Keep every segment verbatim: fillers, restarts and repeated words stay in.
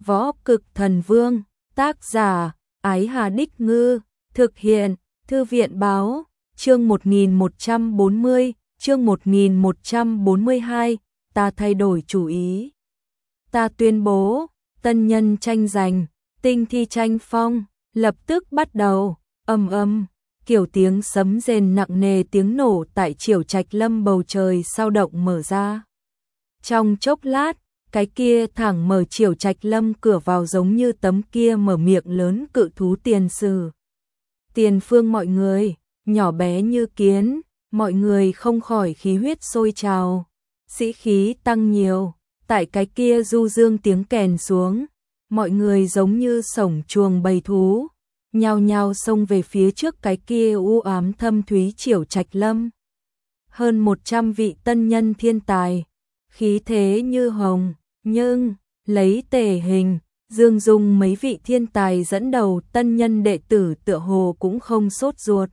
Võ Cực Thần Vương, tác giả, Ái Hà Đích Ngư, thực hiện, Thư viện Báo, chương một nghìn một trăm bốn mươi, chương một nghìn một trăm bốn mươi hai, ta thay đổi chủ ý. Ta tuyên bố, tân nhân tranh giành, tinh thi tranh phong, lập tức bắt đầu, ầm ầm, kiểu tiếng sấm rền nặng nề tiếng nổ tại Triểu Trạch Lâm bầu trời sao động mở ra. Trong chốc lát, cái kia thẳng mở Triểu Trạch Lâm cửa vào giống như tấm kia mở miệng lớn cự thú tiền sử. Tiền phương mọi người, nhỏ bé như kiến, mọi người không khỏi khí huyết sôi trào, sĩ khí tăng nhiều, tại cái kia du dương tiếng kèn xuống, mọi người giống như sổng chuồng bầy thú, nhao nhao xông về phía trước cái kia u ám thâm thúy Triểu Trạch Lâm. Hơn một trăm vị tân nhân thiên tài, khí thế như hồng, nhưng lấy Tề Hình, Dương Dung mấy vị thiên tài dẫn đầu tân nhân đệ tử tựa hồ cũng không sốt ruột.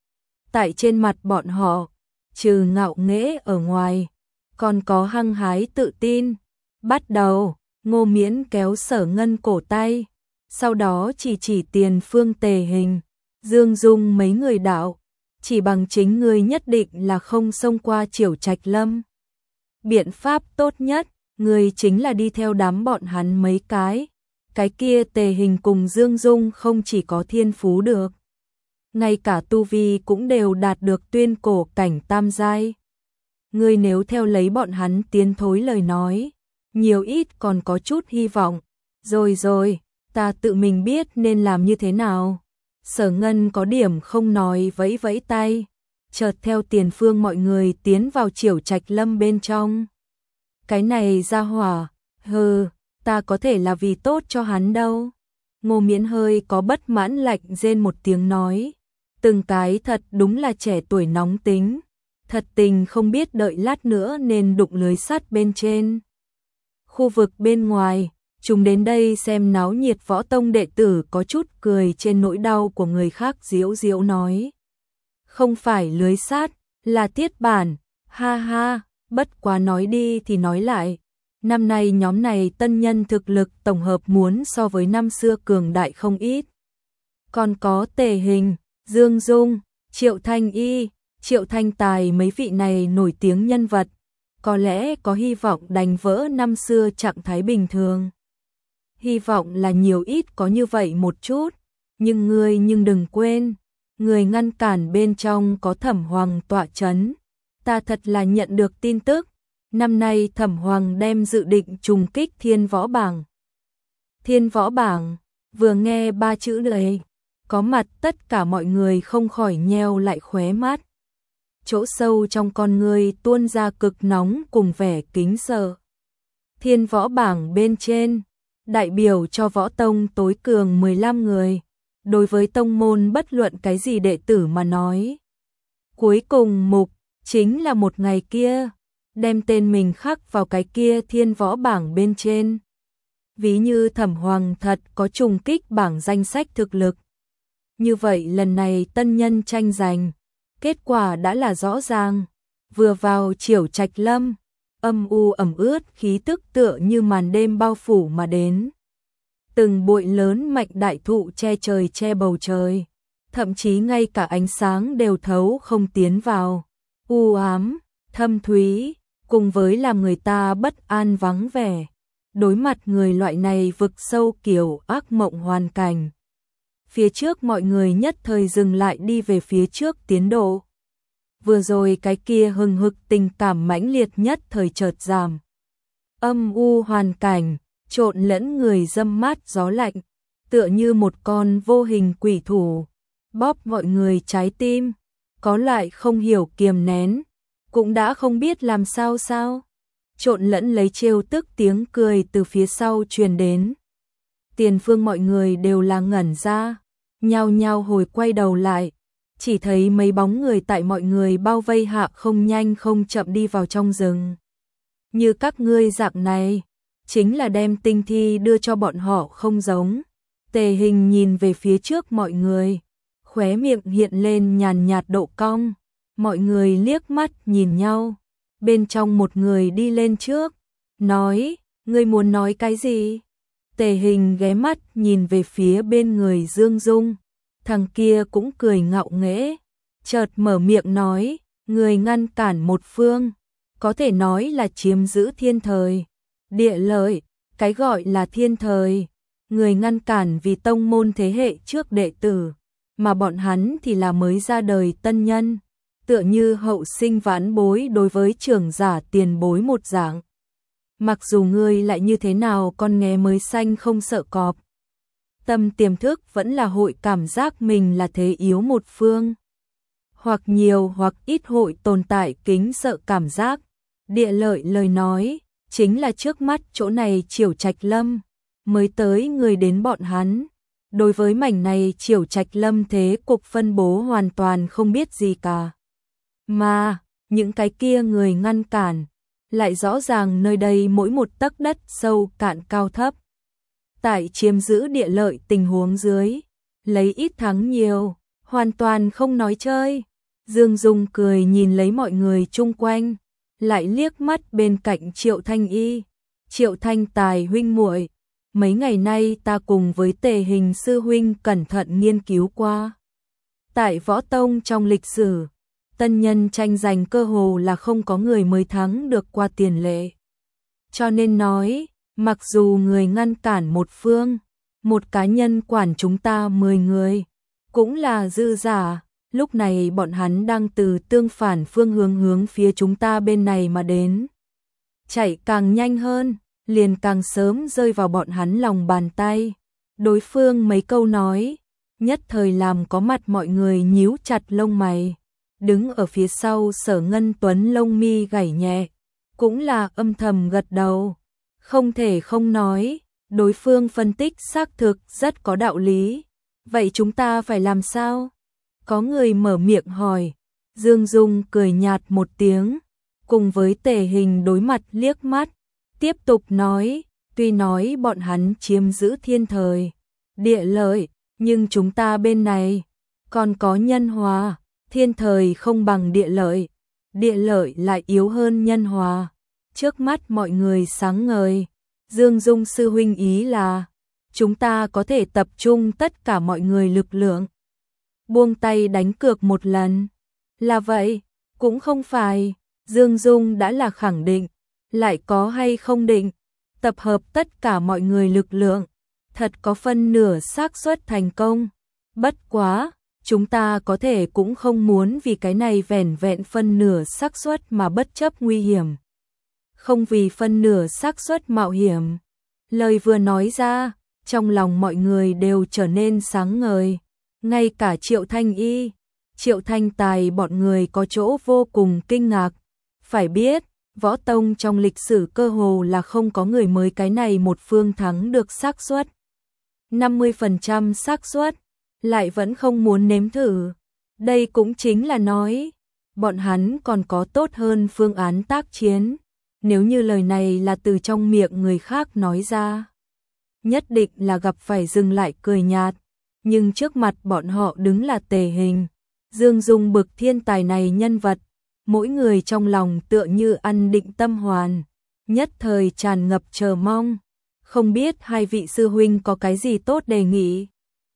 Tại trên mặt bọn họ, trừ ngạo nghễ ở ngoài, còn có hăng hái tự tin. Bắt đầu, Ngô Miễn kéo Sở Ngân cổ tay, sau đó chỉ chỉ tiền phương Tề Hình, Dương Dung mấy người đạo, chỉ bằng chính ngươi nhất định là không xông qua Triểu Trạch Lâm. Biện pháp tốt nhất, ngươi chính là đi theo đám bọn hắn mấy cái. Cái kia Tề Hình cùng Dương Dung không chỉ có thiên phú được, ngay cả tu vi cũng đều đạt được tuyên cổ cảnh tam giai. Ngươi nếu theo lấy bọn hắn tiến thối lời nói, nhiều ít còn có chút hy vọng. Rồi rồi, ta tự mình biết nên làm như thế nào. Sở Ngân có điểm không nói vẫy vẫy tay, chợt theo tiền phương mọi người tiến vào Triểu Trạch Lâm bên trong. Cái này ra hỏa, hừ, ta có thể là vì tốt cho hắn đâu. Ngô Miễn hơi có bất mãn lạnh rên một tiếng nói, từng cái thật đúng là trẻ tuổi nóng tính, thật tình không biết đợi lát nữa nên đụng lưới sắt bên trên. Khu vực bên ngoài, chúng đến đây xem náo nhiệt võ tông đệ tử có chút cười trên nỗi đau của người khác diễu diễu nói. Không phải lưới sắt, là tiết bản, ha ha, bất quá nói đi thì nói lại. Năm nay nhóm này tân nhân thực lực tổng hợp muốn so với năm xưa cường đại không ít. Còn có Tề Hình, Dương Dung, Triệu Thanh Y, Triệu Thanh Tài mấy vị này nổi tiếng nhân vật, có lẽ có hy vọng đánh vỡ năm xưa trạng thái bình thường. Hy vọng là nhiều ít có như vậy một chút, nhưng ngươi nhưng đừng quên, người ngăn cản bên trong có Thẩm Hoàng tọa chấn. Ta thật là nhận được tin tức, năm nay Thẩm Hoàng đem dự định trùng kích Thiên Võ Bảng. Thiên Võ Bảng, vừa nghe ba chữ này, có mặt tất cả mọi người không khỏi nheo lại khóe mắt. Chỗ sâu trong con người tuôn ra cực nóng cùng vẻ kính sợ. Thiên Võ Bảng bên trên, đại biểu cho võ tông tối cường mười lăm người, đối với tông môn bất luận cái gì đệ tử mà nói. Cuối cùng mục, chính là một ngày kia, đem tên mình khắc vào cái kia Thiên Võ Bảng bên trên. Ví như Thẩm Hoàng thật có trùng kích bảng danh sách thực lực. Như vậy lần này tân nhân tranh giành, kết quả đã là rõ ràng. Vừa vào Triểu Trạch Lâm, âm u ẩm ướt khí tức tựa như màn đêm bao phủ mà đến. Từng bụi lớn mạnh đại thụ che trời che bầu trời, thậm chí ngay cả ánh sáng đều thấu không tiến vào. U ám, thâm thúy, cùng với làm người ta bất an vắng vẻ. Đối mặt người loại này vực sâu kiểu ác mộng hoàn cảnh. Phía trước mọi người nhất thời dừng lại đi về phía trước tiến độ. Vừa rồi cái kia hừng hực tình cảm mãnh liệt nhất thời chợt giảm. Âm u hoàn cảnh, trộn lẫn người dâm mát gió lạnh, tựa như một con vô hình quỷ thủ, bóp mọi người trái tim, có lại không hiểu kiềm nén, cũng đã không biết làm sao sao. Trộn lẫn lấy trêu tức tiếng cười từ phía sau truyền đến. Tiền phương mọi người đều là ngẩn ra, nhao nhao hồi quay đầu lại, chỉ thấy mấy bóng người tại mọi người bao vây hạ không nhanh không chậm đi vào trong rừng. Như các ngươi dạng này, chính là đem tinh thi đưa cho bọn họ không giống. Tề Hình nhìn về phía trước mọi người, khóe miệng hiện lên nhàn nhạt độ cong, mọi người liếc mắt nhìn nhau. Bên trong một người đi lên trước, nói, ngươi muốn nói cái gì? Tề Hình ghé mắt nhìn về phía bên người Dương Dung, thằng kia cũng cười ngạo nghễ, chợt mở miệng nói, người ngăn cản một phương, có thể nói là chiếm giữ thiên thời, địa lợi, cái gọi là thiên thời, người ngăn cản vì tông môn thế hệ trước đệ tử, mà bọn hắn thì là mới ra đời tân nhân, tựa như hậu sinh vãn bối đối với trưởng giả tiền bối một dạng. Mặc dù ngươi lại như thế nào con nghé mới xanh không sợ cọp, tâm tiềm thức vẫn là hội cảm giác mình là thế yếu một phương. Hoặc nhiều hoặc ít hội tồn tại kính sợ cảm giác. Địa lợi lời nói, chính là trước mắt chỗ này Triều Trạch Lâm, mới tới người đến bọn hắn. Đối với mảnh này Triều Trạch Lâm thế cục phân bố hoàn toàn không biết gì cả. Mà, những cái kia người ngăn cản, lại rõ ràng nơi đây mỗi một tấc đất sâu cạn cao thấp. Tại chiếm giữ địa lợi tình huống dưới, lấy ít thắng nhiều, hoàn toàn không nói chơi. Dương Dung cười nhìn lấy mọi người chung quanh, lại liếc mắt bên cạnh Triệu Thanh Y. Triệu Thanh Tài huynh muội, mấy ngày nay ta cùng với Tề Hình sư huynh cẩn thận nghiên cứu qua. Tại Võ Tông trong lịch sử, tân nhân tranh giành cơ hồ là không có người mới thắng được qua tiền lệ. Cho nên nói, mặc dù người ngăn cản một phương, một cá nhân quản chúng ta mười người, cũng là dư giả. Lúc này bọn hắn đang từ tương phản phương hướng hướng phía chúng ta bên này mà đến. Chạy càng nhanh hơn, liền càng sớm rơi vào bọn hắn lòng bàn tay. Đối phương mấy câu nói, nhất thời làm có mặt mọi người nhíu chặt lông mày. Đứng ở phía sau Sở Ngân Tuấn lông mi gảy nhẹ, cũng là âm thầm gật đầu. Không thể không nói, đối phương phân tích xác thực rất có đạo lý. Vậy chúng ta phải làm sao? Có người mở miệng hỏi. Dương Dung cười nhạt một tiếng, cùng với Tề Hình đối mặt liếc mắt, tiếp tục nói, tuy nói bọn hắn chiếm giữ thiên thời, địa lợi, nhưng chúng ta bên này còn có nhân hòa, thiên thời không bằng địa lợi, địa lợi lại yếu hơn nhân hòa. Trước mắt mọi người sáng ngời, Dương Dung sư huynh ý là, chúng ta có thể tập trung tất cả mọi người lực lượng, buông tay đánh cược một lần. Là vậy, cũng không phải, Dương Dung đã là khẳng định, lại có hay không định, tập hợp tất cả mọi người lực lượng, thật có phân nửa xác suất thành công. Bất quá, chúng ta có thể cũng không muốn vì cái này vẻn vẹn phân nửa xác suất mà bất chấp nguy hiểm. Không vì phân nửa xác suất mạo hiểm. Lời vừa nói ra, trong lòng mọi người đều trở nên sáng ngời. Ngay cả Triệu Thanh Y, Triệu Thanh Tài bọn người có chỗ vô cùng kinh ngạc. Phải biết, Võ Tông trong lịch sử cơ hồ là không có người mới cái này một phương thắng được xác suất. năm mươi phần trăm xác suất, lại vẫn không muốn nếm thử. Đây cũng chính là nói, bọn hắn còn có tốt hơn phương án tác chiến. Nếu như lời này là từ trong miệng người khác nói ra, nhất định là gặp phải dừng lại cười nhạt. Nhưng trước mặt bọn họ đứng là Tề Hình, Dương Dung bực thiên tài này nhân vật, mỗi người trong lòng tựa như ăn định tâm hoàn, nhất thời tràn ngập chờ mong. Không biết hai vị sư huynh có cái gì tốt đề nghị?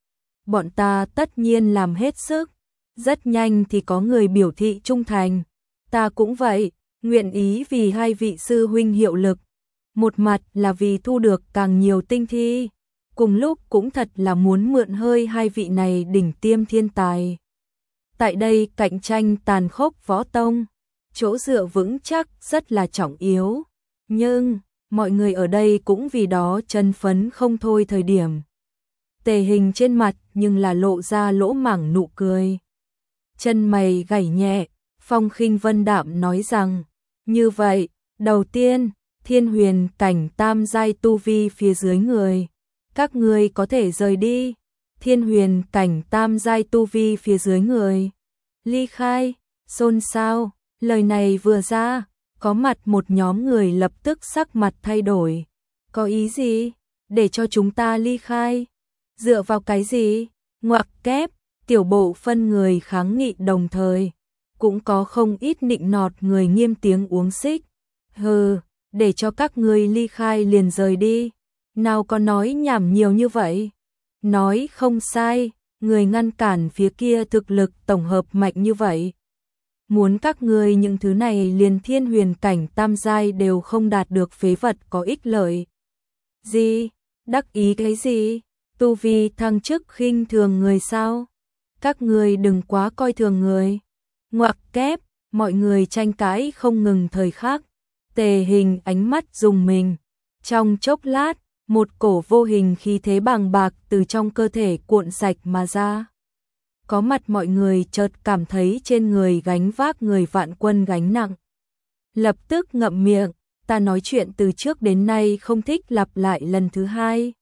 Bọn ta tất nhiên làm hết sức, rất nhanh thì có người biểu thị trung thành. Ta cũng vậy, nguyện ý vì hai vị sư huynh hiệu lực. Một mặt là vì thu được càng nhiều tinh thi, cùng lúc cũng thật là muốn mượn hơi hai vị này đỉnh tiêm thiên tài. Tại đây cạnh tranh tàn khốc Võ Tông, chỗ dựa vững chắc rất là trọng yếu. Nhưng, mọi người ở đây cũng vì đó chân phấn không thôi thời điểm. Tề Hình trên mặt nhưng là lộ ra lỗ mảng nụ cười. Chân mày gảy nhẹ, phong khinh vân đạm nói rằng, như vậy, đầu tiên, thiên huyền cảnh tam giai tu vi phía dưới người. Các người có thể rời đi. Thiên huyền cảnh tam giai tu vi phía dưới người. Ly khai, xôn xao, lời này vừa ra, có mặt một nhóm người lập tức sắc mặt thay đổi. Có ý gì? Để cho chúng ta ly khai? Dựa vào cái gì? Ngoặc kép, tiểu bộ phân người kháng nghị đồng thời. Cũng có không ít nịnh nọt người nghiêm tiếng uống xích. Hừ, để cho các ngươi ly khai liền rời đi. Nào có nói nhảm nhiều như vậy. Nói không sai, người ngăn cản phía kia thực lực tổng hợp mạnh như vậy. Muốn các ngươi những thứ này liền thiên huyền cảnh tam giai đều không đạt được phế vật có ích lợi. Gì? Đắc ý cái gì? Tu vi thăng chức khinh thường người sao? Các ngươi đừng quá coi thường người. Ngoặc kép, mọi người tranh cãi không ngừng thời khắc. Tề Hình ánh mắt rùng mình. Trong chốc lát, một cổ vô hình khí thế bàng bạc từ trong cơ thể cuộn sạch mà ra. Có mặt mọi người chợt cảm thấy trên người gánh vác người vạn quân gánh nặng. Lập tức ngậm miệng, ta nói chuyện từ trước đến nay không thích lặp lại lần thứ hai.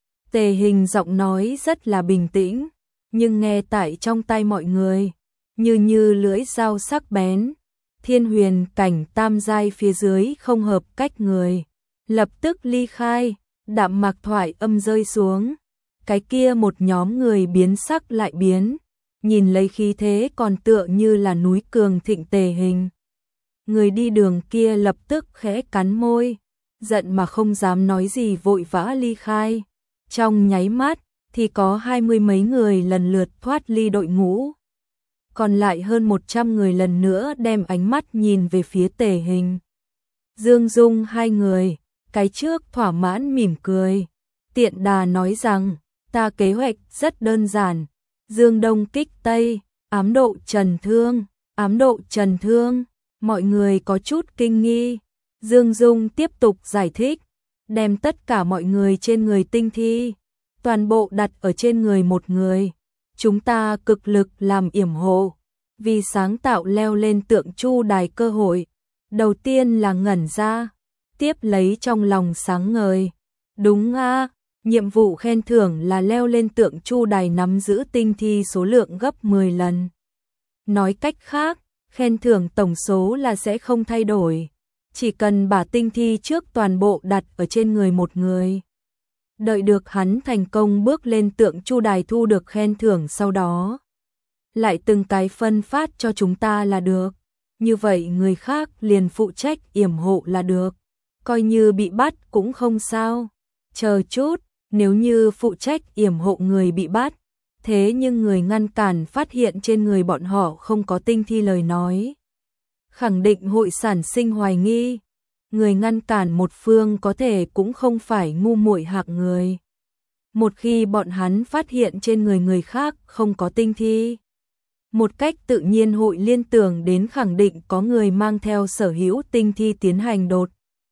Tề Hình giọng nói rất là bình tĩnh, nhưng nghe tại trong tai mọi người, như như lưỡi dao sắc bén. Thiên huyền cảnh tam giai phía dưới không hợp cách người. Lập tức ly khai, đạm mạc thoại âm rơi xuống. Cái kia một nhóm người biến sắc lại biến. Nhìn lấy khí thế còn tựa như là núi cường thịnh Tề Hình. Người đi đường kia lập tức khẽ cắn môi, giận mà không dám nói gì vội vã ly khai. Trong nháy mắt thì có hai mươi mấy người lần lượt thoát ly đội ngũ. Còn lại hơn một trăm người lần nữa đem ánh mắt nhìn về phía Tề Hình. Dương Dung hai người, cái trước thỏa mãn mỉm cười. Tiện đà nói rằng, ta kế hoạch rất đơn giản. Dương Đông kích Tây, ám độ trần thương, ám độ trần thương. Mọi người có chút kinh nghi. Dương Dung tiếp tục giải thích, đem tất cả mọi người trên người tinh thi, toàn bộ đặt ở trên người một người. Chúng ta cực lực làm yểm hộ, vì sáng tạo leo lên tượng Chu đài cơ hội. Đầu tiên là ngẩn ra, tiếp lấy trong lòng sáng ngời. Đúng a, nhiệm vụ khen thưởng là leo lên tượng Chu đài nắm giữ tinh thi số lượng gấp mười lần. Nói cách khác, khen thưởng tổng số là sẽ không thay đổi, chỉ cần把tinh thi trước toàn bộ đặt ở trên người một người. Đợi được hắn thành công bước lên tượng Chu đài thu được khen thưởng sau đó, lại từng cái phân phát cho chúng ta là được. Như vậy người khác liền phụ trách yểm hộ là được, coi như bị bắt cũng không sao. Chờ chút, nếu như phụ trách yểm hộ người bị bắt, thế nhưng người ngăn cản phát hiện trên người bọn họ không có tinh thi lời nói, khẳng định hội sản sinh hoài nghi. Người ngăn cản một phương có thể cũng không phải ngu muội hạng người. Một khi bọn hắn phát hiện trên người người khác không có tinh thi, một cách tự nhiên hội liên tưởng đến khẳng định có người mang theo sở hữu tinh thi tiến hành đột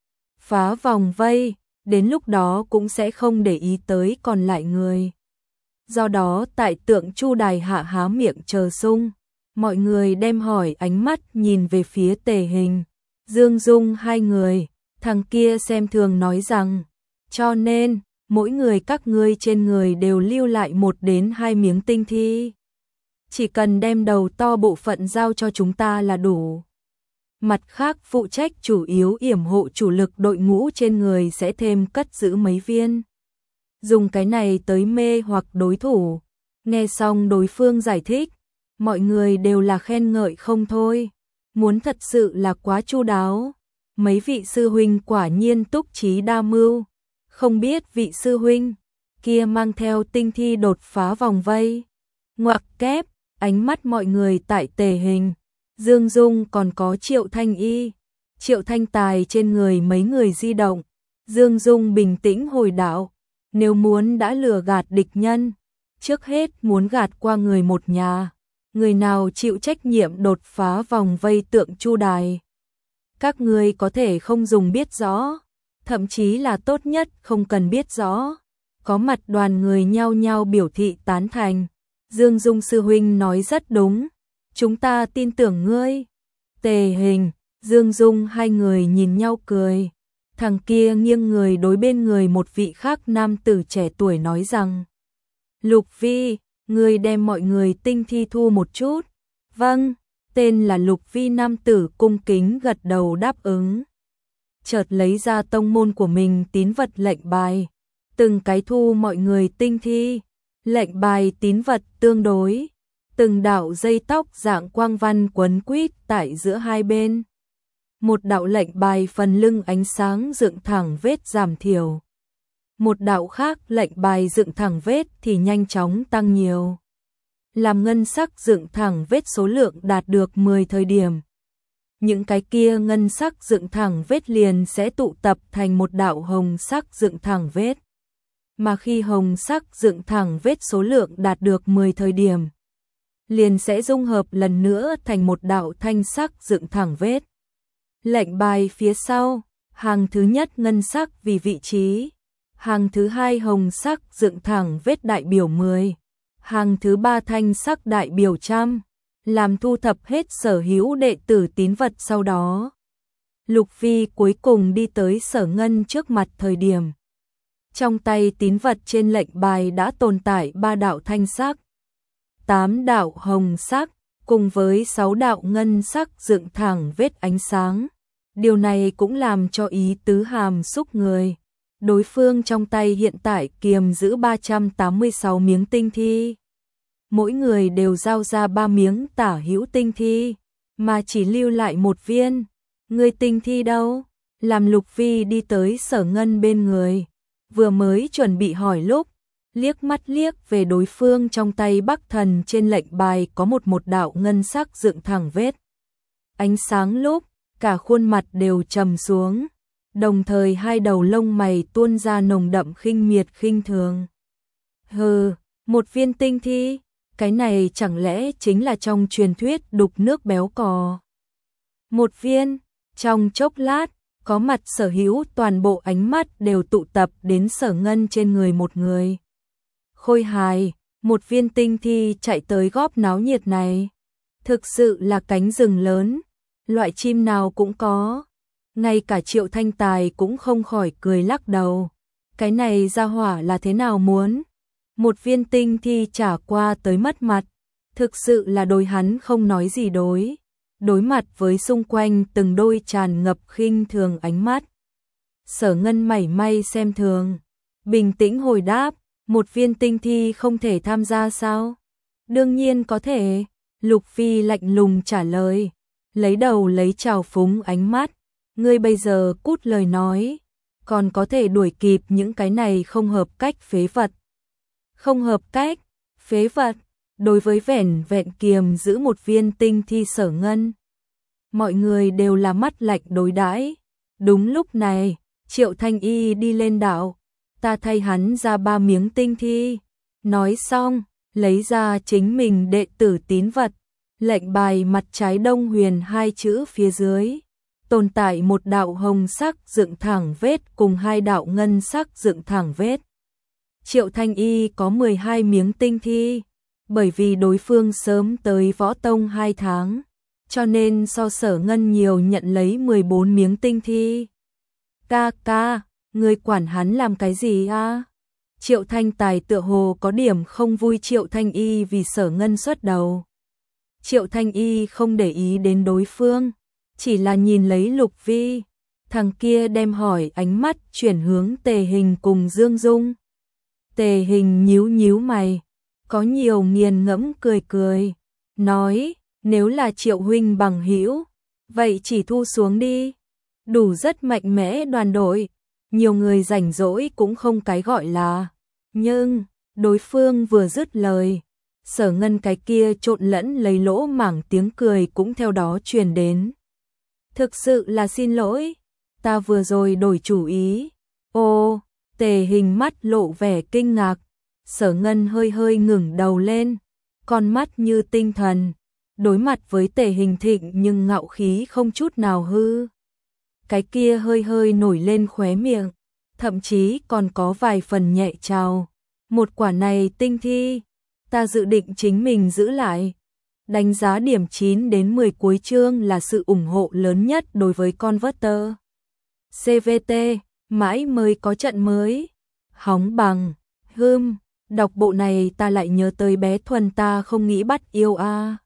phá vòng vây, đến lúc đó cũng sẽ không để ý tới còn lại người. Do đó tại tượng Chu đài hạ há miệng chờ sung, mọi người đem hỏi ánh mắt nhìn về phía Tề Hình, Dương Dung hai người. Thằng kia xem thường nói rằng, cho nên mỗi người các ngươi trên người đều lưu lại một đến hai miếng tinh thi. Chỉ cần đem đầu to bộ phận giao cho chúng ta là đủ. Mặt khác phụ trách chủ yếu yểm hộ chủ lực đội ngũ trên người sẽ thêm cất giữ mấy viên. Dùng cái này tới mê hoặc đối thủ. Nghe xong đối phương giải thích, mọi người đều là khen ngợi không thôi. Muốn thật sự là quá chu đáo. Mấy vị sư huynh quả nhiên túc trí đa mưu. Không biết vị sư huynh kia mang theo tinh thi đột phá vòng vây. Ngoặc kép, ánh mắt mọi người tại Tề Hình, Dương Dung còn có Triệu Thanh Y, Triệu Thanh Tài trên người mấy người di động. Dương Dung bình tĩnh hồi đạo, nếu muốn đã lừa gạt địch nhân, trước hết muốn gạt qua người một nhà. Người nào chịu trách nhiệm đột phá vòng vây tượng Chu đài? Các ngươi có thể không dùng biết rõ, thậm chí là tốt nhất không cần biết rõ. Có mặt đoàn người nhao nhao biểu thị tán thành. Dương Dung sư huynh nói rất đúng, chúng ta tin tưởng ngươi. Tề Hình, Dương Dung hai người nhìn nhau cười. Thằng kia nghiêng người đối bên người một vị khác nam tử trẻ tuổi nói rằng, Lục Vi, ngươi đem mọi người tinh thi thu một chút. Vâng, tên là Lục Vi nam tử cung kính gật đầu đáp ứng. Chợt lấy ra tông môn của mình tín vật lệnh bài, từng cái thu mọi người tinh thi. Lệnh bài tín vật tương đối, từng đạo dây tóc dạng quang văn quấn quýt tại giữa hai bên. Một đạo lệnh bài phần lưng ánh sáng dựng thẳng vết giảm thiểu. một đạo khác lệnh bài dựng thẳng vết thì nhanh chóng tăng nhiều. Làm ngân sắc dựng thẳng vết số lượng đạt được mười thời điểm. Những cái kia ngân sắc dựng thẳng vết liền sẽ tụ tập thành một đạo hồng sắc dựng thẳng vết. Mà khi hồng sắc dựng thẳng vết số lượng đạt được mười thời điểm, liền sẽ dung hợp lần nữa thành một đạo thanh sắc dựng thẳng vết. Lệnh bài phía sau, hàng thứ nhất ngân sắc vì vị trí, hàng thứ hai hồng sắc dựng thẳng vết đại biểu mười, hàng thứ ba thanh sắc đại biểu trăm, làm thu thập hết sở hữu đệ tử tín vật sau đó. Lục Phi cuối cùng đi tới Sở Ngân trước mặt thời điểm. Trong tay tín vật trên lệnh bài đã tồn tại ba đạo thanh sắc, tám đạo hồng sắc, cùng với sáu đạo ngân sắc dựng thẳng vết ánh sáng. Điều này cũng làm cho ý tứ hàm xúc người. Đối phương trong tay hiện tại kiềm giữ ba trăm tám mươi sáu miếng tinh thi. Mỗi người đều giao ra ba miếng tả hữu tinh thi, mà chỉ lưu lại một viên. Người tinh thi đâu? Làm Lục Phi đi tới Sở Ngân bên người, vừa mới chuẩn bị hỏi lúc, liếc mắt liếc về đối phương trong tay Bắc Thần trên lệnh bài có một một đạo ngân sắc dựng thẳng vết ánh sáng lúc, cả khuôn mặt đều trầm xuống, đồng thời hai đầu lông mày tuôn ra nồng đậm khinh miệt khinh thường. Hừ, một viên tinh thi, cái này chẳng lẽ chính là trong truyền thuyết đục nước béo cò? Một viên, trong chốc lát, có mặt sở hữu toàn bộ ánh mắt đều tụ tập đến Sở Ngân trên người một người. Khôi hài, một viên tinh thi chạy tới góp náo nhiệt này. Thực sự là cánh rừng lớn, loại chim nào cũng có. Ngay cả Triệu Thanh Tài cũng không khỏi cười lắc đầu. Cái này ra hỏa là thế nào muốn? Một viên tinh thi trả qua tới mất mặt. Thực sự là đối hắn không nói gì đối. Đối mặt với xung quanh từng đôi tràn ngập khinh thường ánh mắt. Sở Ngân mảy may xem thường, bình tĩnh hồi đáp, một viên tinh thi không thể tham gia sao? Đương nhiên có thể, Lục Phi lạnh lùng trả lời, lấy đầu lấy trào phúng ánh mắt, ngươi bây giờ cút lời nói, còn có thể đuổi kịp những cái này không hợp cách phế vật. Không hợp cách, phế vật, đối với vẻn vẹn kiềm giữ một viên tinh thi Sở Ngân. Mọi người đều là mắt lạnh đối đãi. Đúng lúc này, Triệu Thanh Y đi lên đạo, ta thay hắn ra ba miếng tinh thi. Nói xong, lấy ra chính mình đệ tử tín vật, lệnh bài mặt trái Đông Huyền hai chữ phía dưới. Tồn tại một đạo hồng sắc dựng thẳng vết cùng hai đạo ngân sắc dựng thẳng vết. Triệu Thanh Y có mười hai miếng tinh thi, bởi vì đối phương sớm tới võ tông hai tháng, cho nên so Sở Ngân nhiều nhận lấy mười bốn miếng tinh thi. Ca ca, người quản hắn làm cái gì a? Triệu Thanh Tài tựa hồ có điểm không vui Triệu Thanh Y vì Sở Ngân xuất đầu. Triệu Thanh Y không để ý đến đối phương, chỉ là nhìn lấy Lục Vi. Thằng kia đem hỏi ánh mắt chuyển hướng Tề Hình cùng Dương Dung. Tề Hình nhíu nhíu mày, có nhiều nghiền ngẫm cười cười, nói, nếu là Triệu huynh bằng hữu, vậy chỉ thu xuống đi. Đủ rất mạnh mẽ đoàn đội, nhiều người rảnh rỗi cũng không cái gọi là. Nhưng, đối phương vừa dứt lời, Sở Ngân cái kia trộn lẫn lấy lỗ mảng tiếng cười cũng theo đó truyền đến. Thực sự là xin lỗi, ta vừa rồi đổi chủ ý. Ô, Tề Hình mắt lộ vẻ kinh ngạc, Sở Ngân hơi hơi ngừng đầu lên, con mắt như tinh thần, đối mặt với Tề Hình thịnh nhưng ngạo khí không chút nào hư. Cái kia hơi hơi nổi lên khóe miệng, thậm chí còn có vài phần nhẹ trào. Một quả này tinh thi, ta dự định chính mình giữ lại. Đánh giá điểm chín đến mười cuối chương là sự ủng hộ lớn nhất đối với Converter. xê vê tê, mãi mới có trận mới. Hóng bằng, hưm, đọc bộ này ta lại nhớ tới bé Thuần ta không nghĩ bắt yêu a.